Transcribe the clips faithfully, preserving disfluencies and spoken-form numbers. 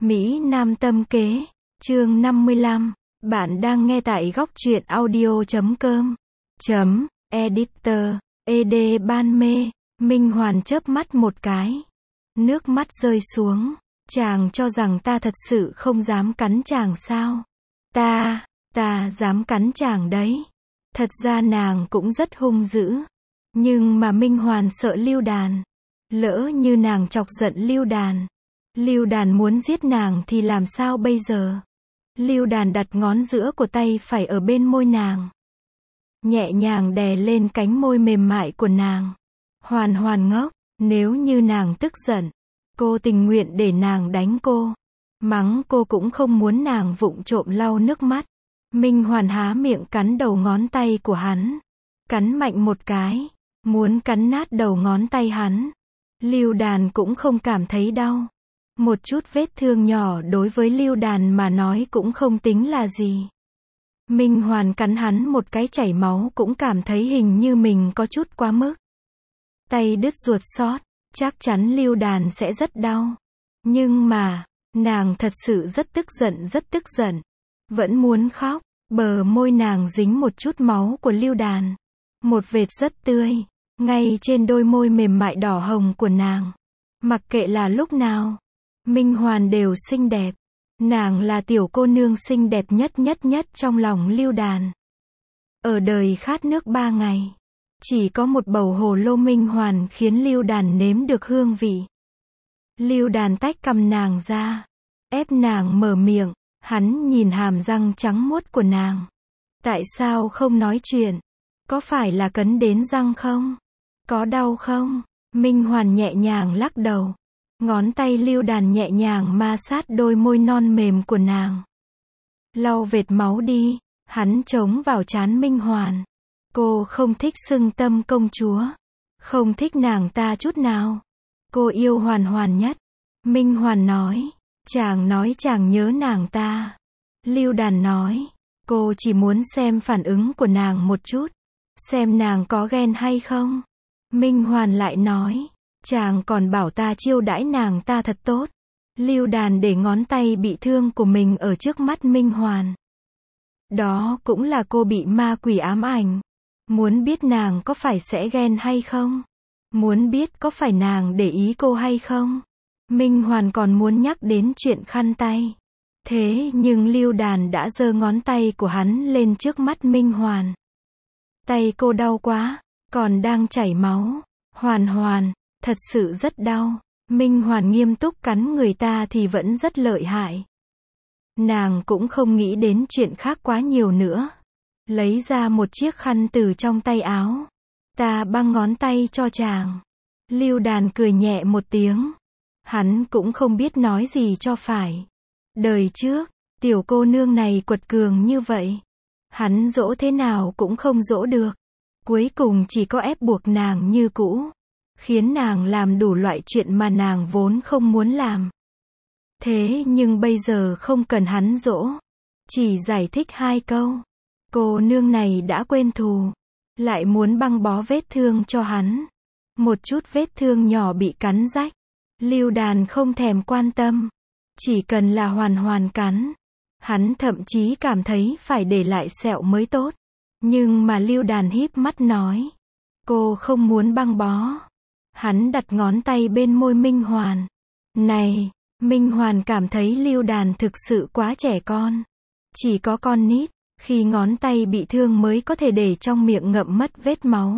Mỹ Nam tâm kế, chương năm mươi lăm. Bạn đang nghe tại góc truyện audio chấm com. Chấm, editor, ed ban mê. Minh Hoàn chớp mắt một cái. Nước mắt rơi xuống. Chàng cho rằng ta thật sự không dám cắn chàng sao? Ta, ta dám cắn chàng đấy. Thật ra nàng cũng rất hung dữ. Nhưng mà Minh Hoàn sợ Lưu Đàn. Lỡ như nàng chọc giận Lưu Đàn. Lưu Đàn muốn giết nàng thì làm sao bây giờ? Lưu Đàn đặt ngón giữa của tay phải ở bên môi nàng. Nhẹ nhàng đè lên cánh môi mềm mại của nàng. Hoàn Hoàn ngốc, nếu như nàng tức giận, cô tình nguyện để nàng đánh cô. Mắng cô cũng không muốn nàng vụng trộm lau nước mắt. Minh Hoàn há miệng cắn đầu ngón tay của hắn. Cắn mạnh một cái, muốn cắn nát đầu ngón tay hắn. Lưu Đàn cũng không cảm thấy đau. Một chút vết thương nhỏ đối với Lưu Đàn mà nói cũng không tính là gì. Minh Hoàn cắn hắn một cái chảy máu cũng cảm thấy hình như mình có chút quá mức. Tay đứt ruột sót, chắc chắn Lưu Đàn sẽ rất đau. Nhưng mà, nàng thật sự rất tức giận rất tức giận. Vẫn muốn khóc, bờ môi nàng dính một chút máu của Lưu Đàn. Một vệt rất tươi, ngay trên đôi môi mềm mại đỏ hồng của nàng. Mặc kệ là lúc nào, Minh Hoàn đều xinh đẹp. Nàng là tiểu cô nương xinh đẹp nhất nhất nhất trong lòng Lưu Đàn. Ở đời khát nước ba ngày, chỉ có một bầu hồ lô Minh Hoàn khiến Lưu Đàn nếm được hương vị. Lưu Đàn tách cầm nàng ra, ép nàng mở miệng, hắn nhìn hàm răng trắng muốt của nàng. Tại sao không nói chuyện? Có phải là cấn đến răng không? Có đau không? Minh Hoàn nhẹ nhàng lắc đầu. Ngón tay Lưu Đàn nhẹ nhàng ma sát đôi môi non mềm của nàng. Lau vệt máu đi, hắn chống vào trán Minh Hoàn. Cô không thích xưng tâm công chúa. Không thích nàng ta chút nào. Cô yêu Hoàn Hoàn nhất. Minh Hoàn nói. Chàng nói chàng nhớ nàng ta. Lưu Đàn nói. Cô chỉ muốn xem phản ứng của nàng một chút. Xem nàng có ghen hay không. Minh Hoàn lại nói. Chàng còn bảo ta chiêu đãi nàng ta thật tốt. Lưu Đàn để ngón tay bị thương của mình ở trước mắt Minh Hoàn. Đó cũng là cô bị ma quỷ ám ảnh. Muốn biết nàng có phải sẽ ghen hay không? Muốn biết có phải nàng để ý cô hay không? Minh Hoàn còn muốn nhắc đến chuyện khăn tay. Thế nhưng Lưu Đàn đã giơ ngón tay của hắn lên trước mắt Minh Hoàn. Tay cô đau quá, còn đang chảy máu. Hoàn Hoàn, thật sự rất đau. Minh Hoàn nghiêm túc cắn người ta thì vẫn rất lợi hại. Nàng cũng không nghĩ đến chuyện khác quá nhiều nữa. Lấy ra một chiếc khăn từ trong tay áo. Ta băng ngón tay cho chàng. Lưu Đàn cười nhẹ một tiếng. Hắn cũng không biết nói gì cho phải. Đời trước, tiểu cô nương này quật cường như vậy. Hắn dỗ thế nào cũng không dỗ được. Cuối cùng chỉ có ép buộc nàng như cũ. Khiến nàng làm đủ loại chuyện mà nàng vốn không muốn làm. Thế nhưng bây giờ không cần hắn dỗ. Chỉ giải thích hai câu. Cô nương này đã quên thù. Lại muốn băng bó vết thương cho hắn. Một chút vết thương nhỏ bị cắn rách. Lưu Đàn không thèm quan tâm. Chỉ cần là Hoàn Hoàn cắn. Hắn thậm chí cảm thấy phải để lại sẹo mới tốt. Nhưng mà Lưu Đàn híp mắt nói. Cô không muốn băng bó. Hắn đặt ngón tay bên môi Minh Hoàn. Này, Minh Hoàn cảm thấy Lưu Đàn thực sự quá trẻ con. Chỉ có con nít, khi ngón tay bị thương mới có thể để trong miệng ngậm mất vết máu.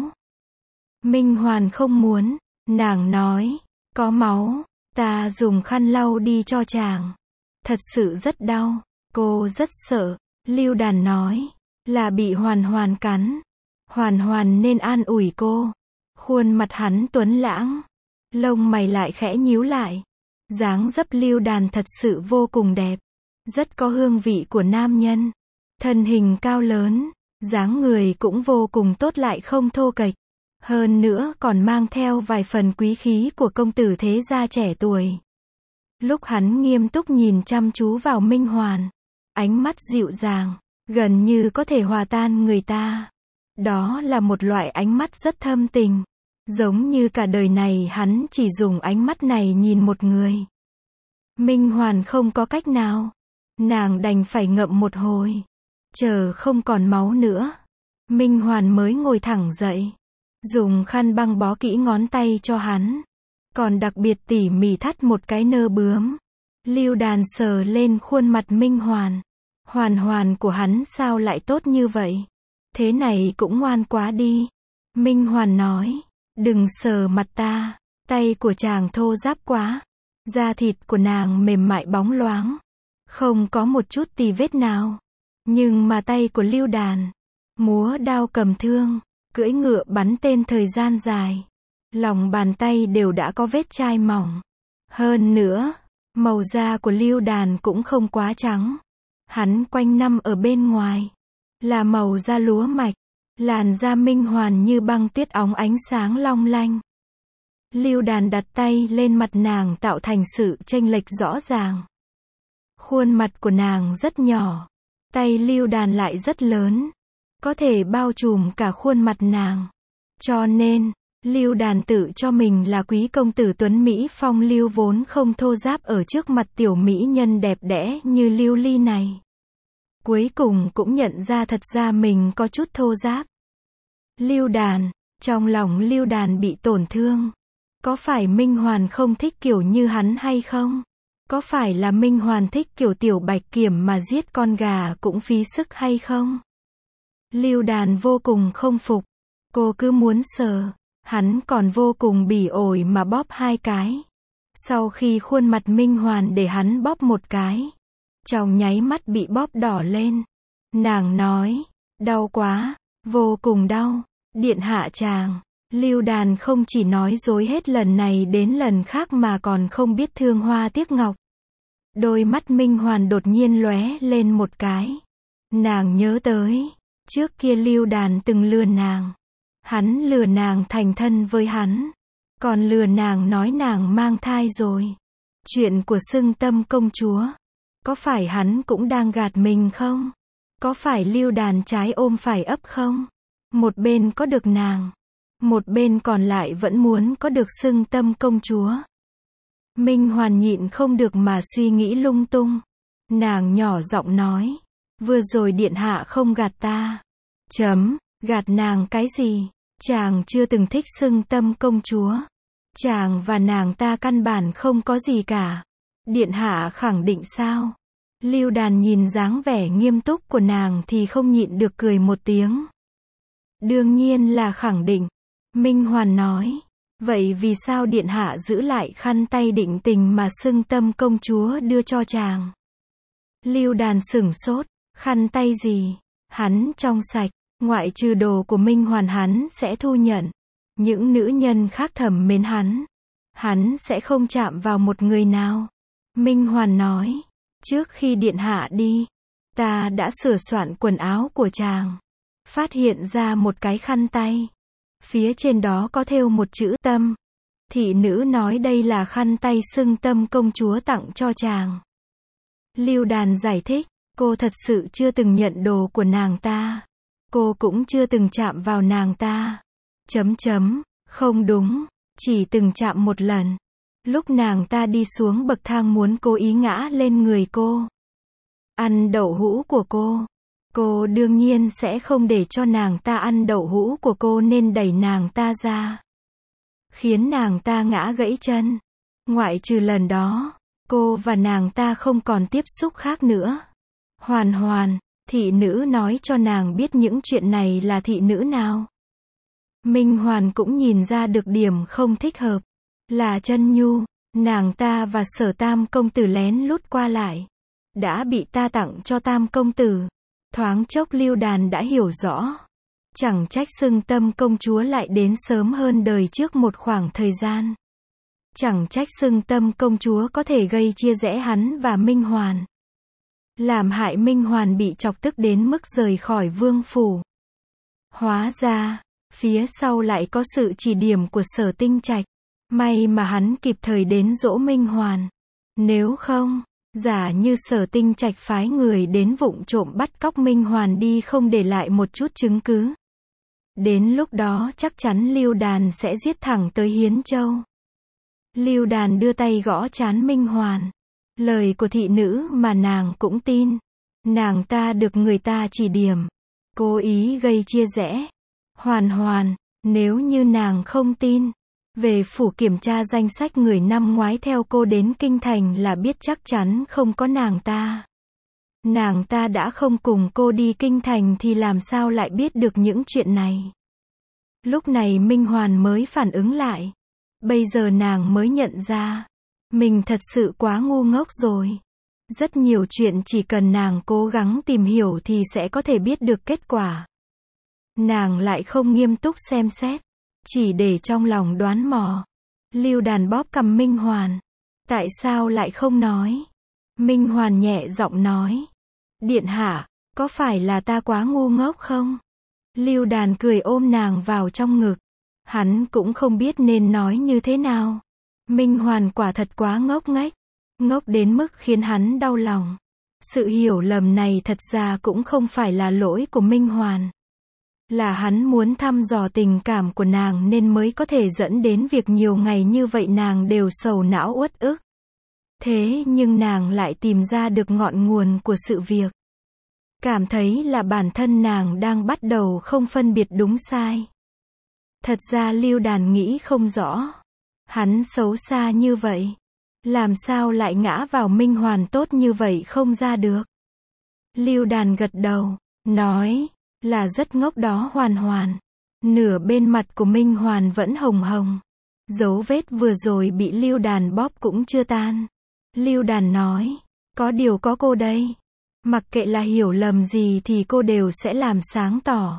Minh Hoàn không muốn, nàng nói, có máu, ta dùng khăn lau đi cho chàng. Thật sự rất đau, cô rất sợ. Lưu Đàn nói, là bị Hoàn Hoàn cắn. Hoàn Hoàn nên an ủi cô. Khuôn mặt hắn tuấn lãng, lông mày lại khẽ nhíu lại. Dáng dấp Lưu Đàn thật sự vô cùng đẹp, rất có hương vị của nam nhân. Thân hình cao lớn, dáng người cũng vô cùng tốt lại không thô kệch. Hơn nữa còn mang theo vài phần quý khí của công tử thế gia trẻ tuổi. Lúc hắn nghiêm túc nhìn chăm chú vào Minh Hoàn, ánh mắt dịu dàng, gần như có thể hòa tan người ta. Đó là một loại ánh mắt rất thâm tình. Giống như cả đời này hắn chỉ dùng ánh mắt này nhìn một người. Minh Hoàn không có cách nào. Nàng đành phải ngậm một hồi. Chờ không còn máu nữa. Minh Hoàn mới ngồi thẳng dậy. Dùng khăn băng bó kỹ ngón tay cho hắn. Còn đặc biệt tỉ mỉ thắt một cái nơ bướm. Lưu Đàn sờ lên khuôn mặt Minh Hoàn. Hoàn Hoàn của hắn sao lại tốt như vậy? Thế này cũng ngoan quá đi. Minh Hoàn nói. Đừng sờ mặt ta. Tay của chàng thô ráp quá. Da thịt của nàng mềm mại bóng loáng. Không có một chút tì vết nào. Nhưng mà tay của Lưu Đàn. Múa đao cầm thương. Cưỡi ngựa bắn tên thời gian dài. Lòng bàn tay đều đã có vết chai mỏng. Hơn nữa, màu da của Lưu Đàn cũng không quá trắng. Hắn quanh năm ở bên ngoài. Là màu da lúa mạch. Làn da Minh Hoàn như băng tuyết óng ánh sáng long lanh. Lưu Đàn đặt tay lên mặt nàng tạo thành sự chênh lệch rõ ràng. Khuôn mặt của nàng rất nhỏ. Tay Lưu Đàn lại rất lớn. Có thể bao trùm cả khuôn mặt nàng. Cho nên, Lưu Đàn tự cho mình là quý công tử tuấn Mỹ phong lưu vốn không thô ráp ở trước mặt tiểu mỹ nhân đẹp đẽ như Lưu Ly này. Cuối cùng cũng nhận ra thật ra mình có chút thô ráp. Lưu Đàn, trong lòng Lưu Đàn bị tổn thương. Có phải Minh Hoàn không thích kiểu như hắn hay không? Có phải là Minh Hoàn thích kiểu tiểu bạch kiểm mà giết con gà cũng phí sức hay không? Lưu Đàn vô cùng không phục. Cô cứ muốn sờ. Hắn còn vô cùng bỉ ổi mà bóp hai cái. Sau khi khuôn mặt Minh Hoàn để hắn bóp một cái. Trong nháy mắt bị bóp đỏ lên. Nàng nói. Đau quá. Vô cùng đau. Điện hạ chàng. Lưu Đàn không chỉ nói dối hết lần này đến lần khác mà còn không biết thương hoa tiếc ngọc. Đôi mắt Minh Hoàn đột nhiên lóe lên một cái. Nàng nhớ tới. Trước kia Lưu Đàn từng lừa nàng. Hắn lừa nàng thành thân với hắn. Còn lừa nàng nói nàng mang thai rồi. Chuyện của xưng tâm công chúa. Có phải hắn cũng đang gạt mình không? Có phải Lưu Đàn trái ôm phải ấp không? Một bên có được nàng. Một bên còn lại vẫn muốn có được xưng tâm công chúa. Minh Hoàn nhịn không được mà suy nghĩ lung tung. Nàng nhỏ giọng nói. Vừa rồi điện hạ không gạt ta. Chấm, gạt nàng cái gì? Chàng chưa từng thích xưng tâm công chúa. Chàng và nàng ta căn bản không có gì cả. Điện hạ khẳng định sao? Lưu Đàn nhìn dáng vẻ nghiêm túc của nàng thì không nhịn được cười một tiếng. Đương nhiên là khẳng định. Minh Hoàn nói. Vậy vì sao điện hạ giữ lại khăn tay định tình mà xưng tâm công chúa đưa cho chàng? Lưu Đàn sửng sốt. Khăn tay gì? Hắn trong sạch. Ngoại trừ đồ của Minh Hoàn hắn sẽ thu nhận. Những nữ nhân khác thầm mến hắn. Hắn sẽ không chạm vào một người nào. Minh Hoàn nói. Trước khi điện hạ đi. Ta đã sửa soạn quần áo của chàng. Phát hiện ra một cái khăn tay. Phía trên đó có thêu một chữ tâm. Thị nữ nói đây là khăn tay xưng tâm công chúa tặng cho chàng. Lưu Đàn giải thích. Cô thật sự chưa từng nhận đồ của nàng ta. Cô cũng chưa từng chạm vào nàng ta. Chấm chấm, không đúng, chỉ từng chạm một lần. Lúc nàng ta đi xuống bậc thang muốn cố ý ngã lên người cô. Ăn đậu hũ của cô. Cô đương nhiên sẽ không để cho nàng ta ăn đậu hũ của cô nên đẩy nàng ta ra. Khiến nàng ta ngã gãy chân. Ngoại trừ lần đó, cô và nàng ta không còn tiếp xúc khác nữa. Hoàn Hoàn. Thị nữ nói cho nàng biết những chuyện này là thị nữ nào. Minh Hoàn cũng nhìn ra được điểm không thích hợp. Là Chân Nhu. Nàng ta và Sở Tam công tử lén lút qua lại. Đã bị ta tặng cho Tam công tử. Thoáng chốc Lưu Đàn đã hiểu rõ. Chẳng trách xưng tâm công chúa lại đến sớm hơn đời trước một khoảng thời gian. Chẳng trách xưng tâm công chúa có thể gây chia rẽ hắn và Minh Hoàn. Làm hại Minh Hoàn bị chọc tức đến mức rời khỏi vương phủ. Hóa ra, phía sau lại có sự chỉ điểm của Sở Tinh Trạch. May mà hắn kịp thời đến dỗ Minh Hoàn. Nếu không, giả như Sở Tinh Trạch phái người đến vụng trộm bắt cóc Minh Hoàn đi không để lại một chút chứng cứ. Đến lúc đó chắc chắn Lưu Đàn sẽ giết thẳng tới Hiến Châu. Lưu Đàn đưa tay gõ trán Minh Hoàn. Lời của thị nữ mà nàng cũng tin. Nàng ta được người ta chỉ điểm, cố ý gây chia rẽ. Hoàn Hoàn, nếu như nàng không tin, về phủ kiểm tra danh sách người năm ngoái theo cô đến kinh thành là biết chắc chắn không có nàng ta. Nàng ta đã không cùng cô đi kinh thành thì làm sao lại biết được những chuyện này. Lúc này Minh Hoàn mới phản ứng lại. Bây giờ nàng mới nhận ra, mình thật sự quá ngu ngốc rồi. Rất nhiều chuyện chỉ cần nàng cố gắng tìm hiểu thì sẽ có thể biết được kết quả. Nàng lại không nghiêm túc xem xét, chỉ để trong lòng đoán mò. Lưu Đàn bóp cằm Minh Hoàn. Tại sao lại không nói? Minh Hoàn nhẹ giọng nói. Điện hạ, có phải là ta quá ngu ngốc không? Lưu Đàn cười ôm nàng vào trong ngực. Hắn cũng không biết nên nói như thế nào. Minh Hoàn quả thật quá ngốc nghếch. Ngốc đến mức khiến hắn đau lòng. Sự hiểu lầm này thật ra cũng không phải là lỗi của Minh Hoàn. Là hắn muốn thăm dò tình cảm của nàng nên mới có thể dẫn đến việc nhiều ngày như vậy nàng đều sầu não uất ức. Thế nhưng nàng lại tìm ra được ngọn nguồn của sự việc. Cảm thấy là bản thân nàng đang bắt đầu không phân biệt đúng sai. Thật ra Lưu Đàn nghĩ không rõ. Hắn xấu xa như vậy. Làm sao lại ngã vào Minh Hoàn tốt như vậy không ra được. Lưu Đàn gật đầu, nói, là rất ngốc đó Hoàn Hoàn. Nửa bên mặt của Minh Hoàn vẫn hồng hồng. Dấu vết vừa rồi bị Lưu Đàn bóp cũng chưa tan. Lưu Đàn nói, có điều có cô đây. Mặc kệ là hiểu lầm gì thì cô đều sẽ làm sáng tỏ.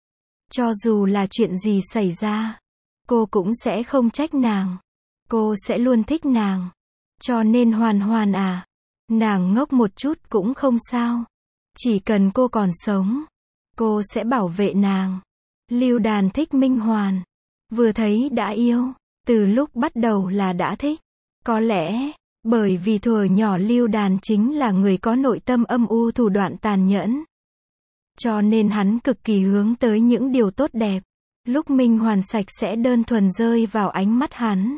Cho dù là chuyện gì xảy ra, cô cũng sẽ không trách nàng. Cô sẽ luôn thích nàng. Cho nên Hoàn Hoàn à, nàng ngốc một chút cũng không sao. Chỉ cần cô còn sống, cô sẽ bảo vệ nàng. Lưu Đàn thích Minh Hoàn. Vừa thấy đã yêu. Từ lúc bắt đầu là đã thích. Có lẽ, bởi vì thuở nhỏ Lưu Đàn chính là người có nội tâm âm u thủ đoạn tàn nhẫn. Cho nên hắn cực kỳ hướng tới những điều tốt đẹp. Lúc Minh Hoàn sạch sẽ đơn thuần rơi vào ánh mắt hắn.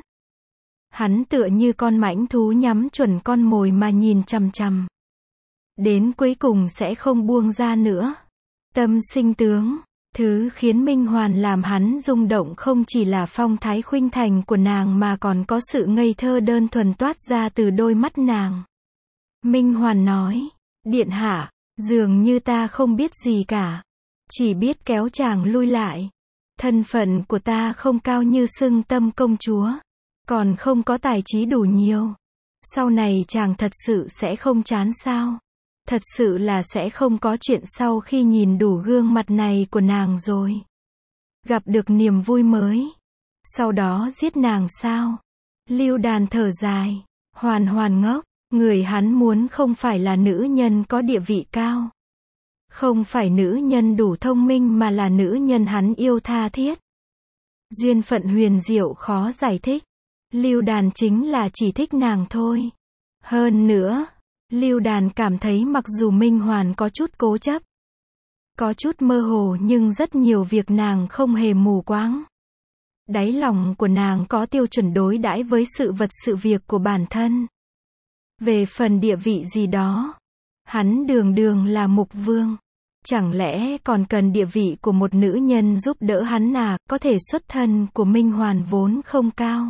Hắn tựa như con mãnh thú nhắm chuẩn con mồi mà nhìn chằm chằm. Đến cuối cùng sẽ không buông ra nữa. Tâm sinh tướng. Thứ khiến Minh Hoàn làm hắn rung động không chỉ là phong thái khuynh thành của nàng mà còn có sự ngây thơ đơn thuần toát ra từ đôi mắt nàng. Minh Hoàn nói, điện hạ, dường như ta không biết gì cả. Chỉ biết kéo chàng lui lại. Thân phận của ta không cao như xưng tâm công chúa. Còn không có tài trí đủ nhiều. Sau này chàng thật sự sẽ không chán sao? Thật sự là sẽ không có chuyện sau khi nhìn đủ gương mặt này của nàng rồi. Gặp được niềm vui mới. Sau đó giết nàng sao? Lưu Đàn thở dài. Hoàn Hoàn ngốc. Người hắn muốn không phải là nữ nhân có địa vị cao. Không phải nữ nhân đủ thông minh mà là nữ nhân hắn yêu tha thiết. Duyên phận huyền diệu khó giải thích. Lưu Đàn chính là chỉ thích nàng thôi. Hơn nữa, Lưu Đàn cảm thấy mặc dù Minh Hoàn có chút cố chấp, có chút mơ hồ nhưng rất nhiều việc nàng không hề mù quáng. Đáy lòng của nàng có tiêu chuẩn đối đãi với sự vật sự việc của bản thân. Về phần địa vị gì đó, hắn đường đường là mục vương. Chẳng lẽ còn cần địa vị của một nữ nhân giúp đỡ hắn à? Có thể xuất thân của Minh Hoàn vốn không cao.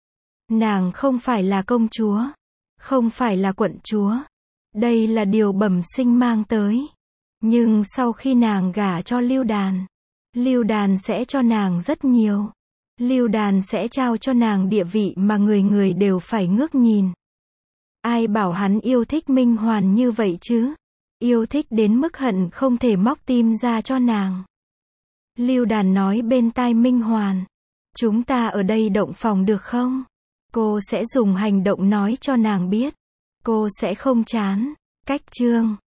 Nàng không phải là công chúa, không phải là quận chúa. Đây là điều bẩm sinh mang tới. Nhưng sau khi nàng gả cho Lưu Đàn, Lưu Đàn sẽ cho nàng rất nhiều. Lưu Đàn sẽ trao cho nàng địa vị mà người người đều phải ngước nhìn. Ai bảo hắn yêu thích Minh Hoàn như vậy chứ? Yêu thích đến mức hận không thể móc tim ra cho nàng. Lưu Đàn nói bên tai Minh Hoàn, chúng ta ở đây động phòng được không? Cô sẽ dùng hành động nói cho nàng biết. Cô sẽ không chán. Cách chương